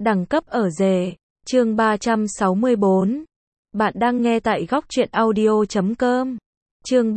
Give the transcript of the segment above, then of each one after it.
Đẳng cấp ở rể. Chương 364. Bạn đang nghe tại góc truyện audio.com. Chương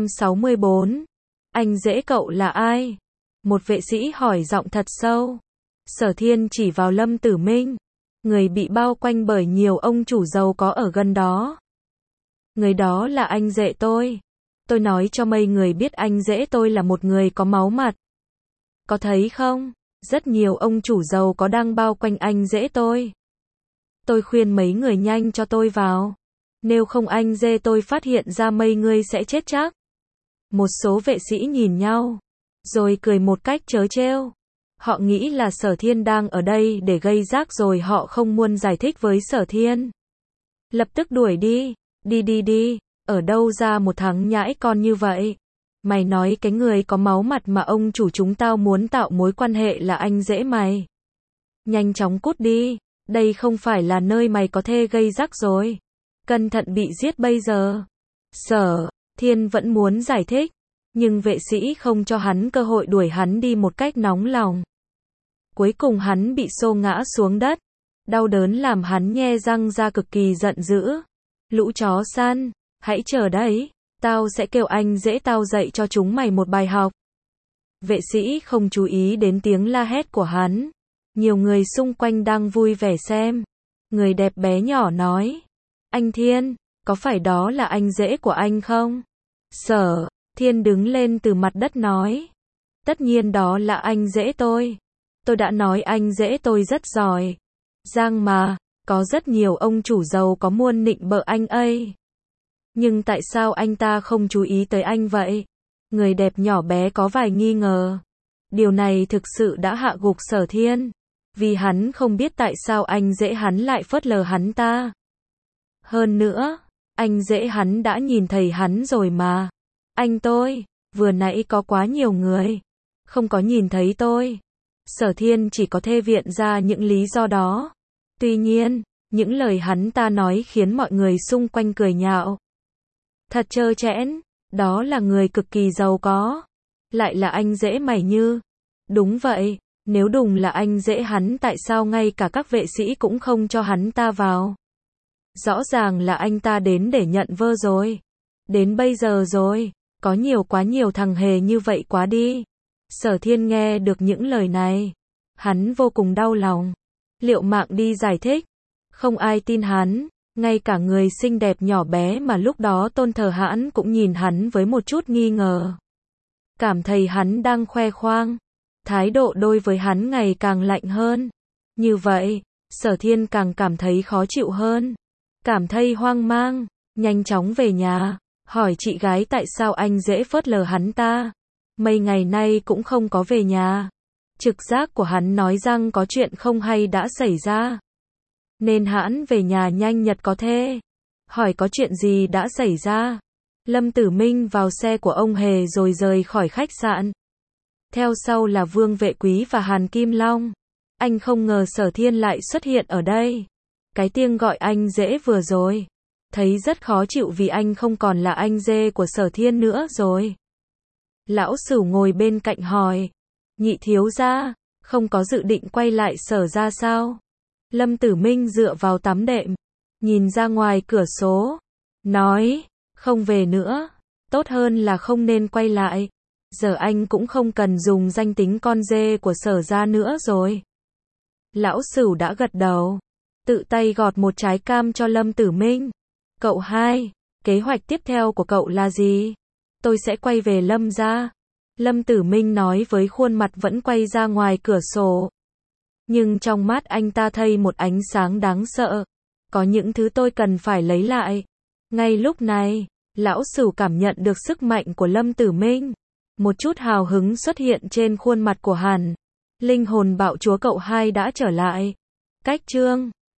364. Anh rể cậu là ai? Một vệ sĩ hỏi giọng thật sâu. Sở Thiên chỉ vào Lâm Tử Minh. Người bị bao quanh bởi nhiều ông chủ giàu có ở gần đó. Người đó là anh rể tôi. Tôi nói cho mấy người biết anh rể tôi là một người có máu mặt. Có thấy không? Rất nhiều ông chủ giàu có đang bao quanh anh rể tôi. Tôi khuyên mấy người nhanh cho tôi vào. Nếu không anh rể tôi phát hiện ra mấy người sẽ chết chắc. Một số vệ sĩ nhìn nhau, rồi cười một cách trớ trêu. Họ nghĩ là Sở Thiên đang ở đây để gây rắc rồi họ không muốn giải thích với Sở Thiên. Lập tức đuổi đi, đi, ở đâu ra một thằng nhãi con như vậy? Mày nói cái người có máu mặt mà ông chủ chúng tao muốn tạo mối quan hệ là anh rể mày. Nhanh chóng cút đi, đây không phải là nơi mày có thể gây rắc rồi. Cẩn thận bị giết bây giờ. Sở Thiên vẫn muốn giải thích, nhưng vệ sĩ không cho hắn cơ hội đuổi hắn đi một cách nóng lòng. Cuối cùng hắn bị xô ngã xuống đất. Đau đớn làm hắn nhe răng ra cực kỳ giận dữ. Lũ chó săn, hãy chờ đấy, tao sẽ kêu anh rể tao dạy cho chúng mày một bài học. Vệ sĩ không chú ý đến tiếng la hét của hắn. Nhiều người xung quanh đang vui vẻ xem. Người đẹp bé nhỏ nói. Anh Thiên, có phải đó là anh rể của anh không? Sở Thiên đứng lên từ mặt đất nói. Tất nhiên đó là anh rể tôi. Tôi đã nói anh rể tôi rất giỏi. Giang mà, có rất nhiều ông chủ giàu có muốn nịnh bợ anh ấy. Nhưng tại sao anh ta không chú ý tới anh vậy? Người đẹp nhỏ bé có vài nghi ngờ. Điều này thực sự đã hạ gục Sở Thiên. Vì hắn không biết tại sao anh rể hắn lại phớt lờ hắn ta. Hơn nữa, anh rể hắn đã nhìn thấy hắn rồi mà. Anh tôi, vừa nãy có quá nhiều người. Không có nhìn thấy tôi. Sở Thiên chỉ có thể viện ra những lý do đó. Tuy nhiên, những lời hắn ta nói khiến mọi người xung quanh cười nhạo. Thật trơ trẽn, đó là người cực kỳ giàu có. Lại là anh rể mày như. Đúng vậy, nếu đúng là anh rể hắn tại sao ngay cả các vệ sĩ cũng không cho hắn ta vào. Rõ ràng là anh ta đến để nhận vơ rồi. Đến bây giờ rồi, có quá nhiều thằng hề như vậy quá đi. Sở Thiên nghe được những lời này. Hắn vô cùng đau lòng. Liệu mạng đi giải thích. Không ai tin hắn. Ngay cả người xinh đẹp nhỏ bé mà lúc đó tôn thờ hắn cũng nhìn hắn với một chút nghi ngờ. Cảm thấy hắn đang khoe khoang. Thái độ đối với hắn ngày càng lạnh hơn. Như vậy, Sở Thiên càng cảm thấy khó chịu hơn. Cảm thấy hoang mang. Nhanh chóng về nhà. Hỏi chị gái tại sao anh dễ phớt lờ hắn ta. Mấy ngày nay cũng không có về nhà. Trực giác của hắn nói rằng có chuyện không hay đã xảy ra. Nên hắn về nhà nhanh nhất có thể. Hỏi có chuyện gì đã xảy ra. Lâm Tử Minh vào xe của ông Hề rồi rời khỏi khách sạn. Theo sau là Vương Vệ Quý và Hàn Kim Long. Anh không ngờ Sở Thiên lại xuất hiện ở đây. Cái tiếng gọi anh dễ vừa rồi. Thấy rất khó chịu vì anh không còn là anh rể của Sở Thiên nữa rồi. Lão Sửu ngồi bên cạnh hỏi. Nhị thiếu gia, không có dự định quay lại Sở ra sao? Lâm Tử Minh dựa vào tắm đệm. Nhìn ra ngoài cửa sổ. Nói, không về nữa. Tốt hơn là không nên quay lại. Giờ anh cũng không cần dùng danh tính con dê của Sở ra nữa rồi. Lão Sửu đã gật đầu. Tự tay gọt một trái cam cho Lâm Tử Minh. Cậu hai, kế hoạch tiếp theo của cậu là gì? Tôi sẽ quay về Lâm gia. Lâm Tử Minh nói với khuôn mặt vẫn quay ra ngoài cửa sổ. Nhưng trong mắt anh ta thấy một ánh sáng đáng sợ. Có những thứ tôi cần phải lấy lại. Ngay lúc này, lão Sửu cảm nhận được sức mạnh của Lâm Tử Minh. Một chút hào hứng xuất hiện trên khuôn mặt của hắn. Linh hồn bạo chúa cậu hai đã trở lại. Cách chương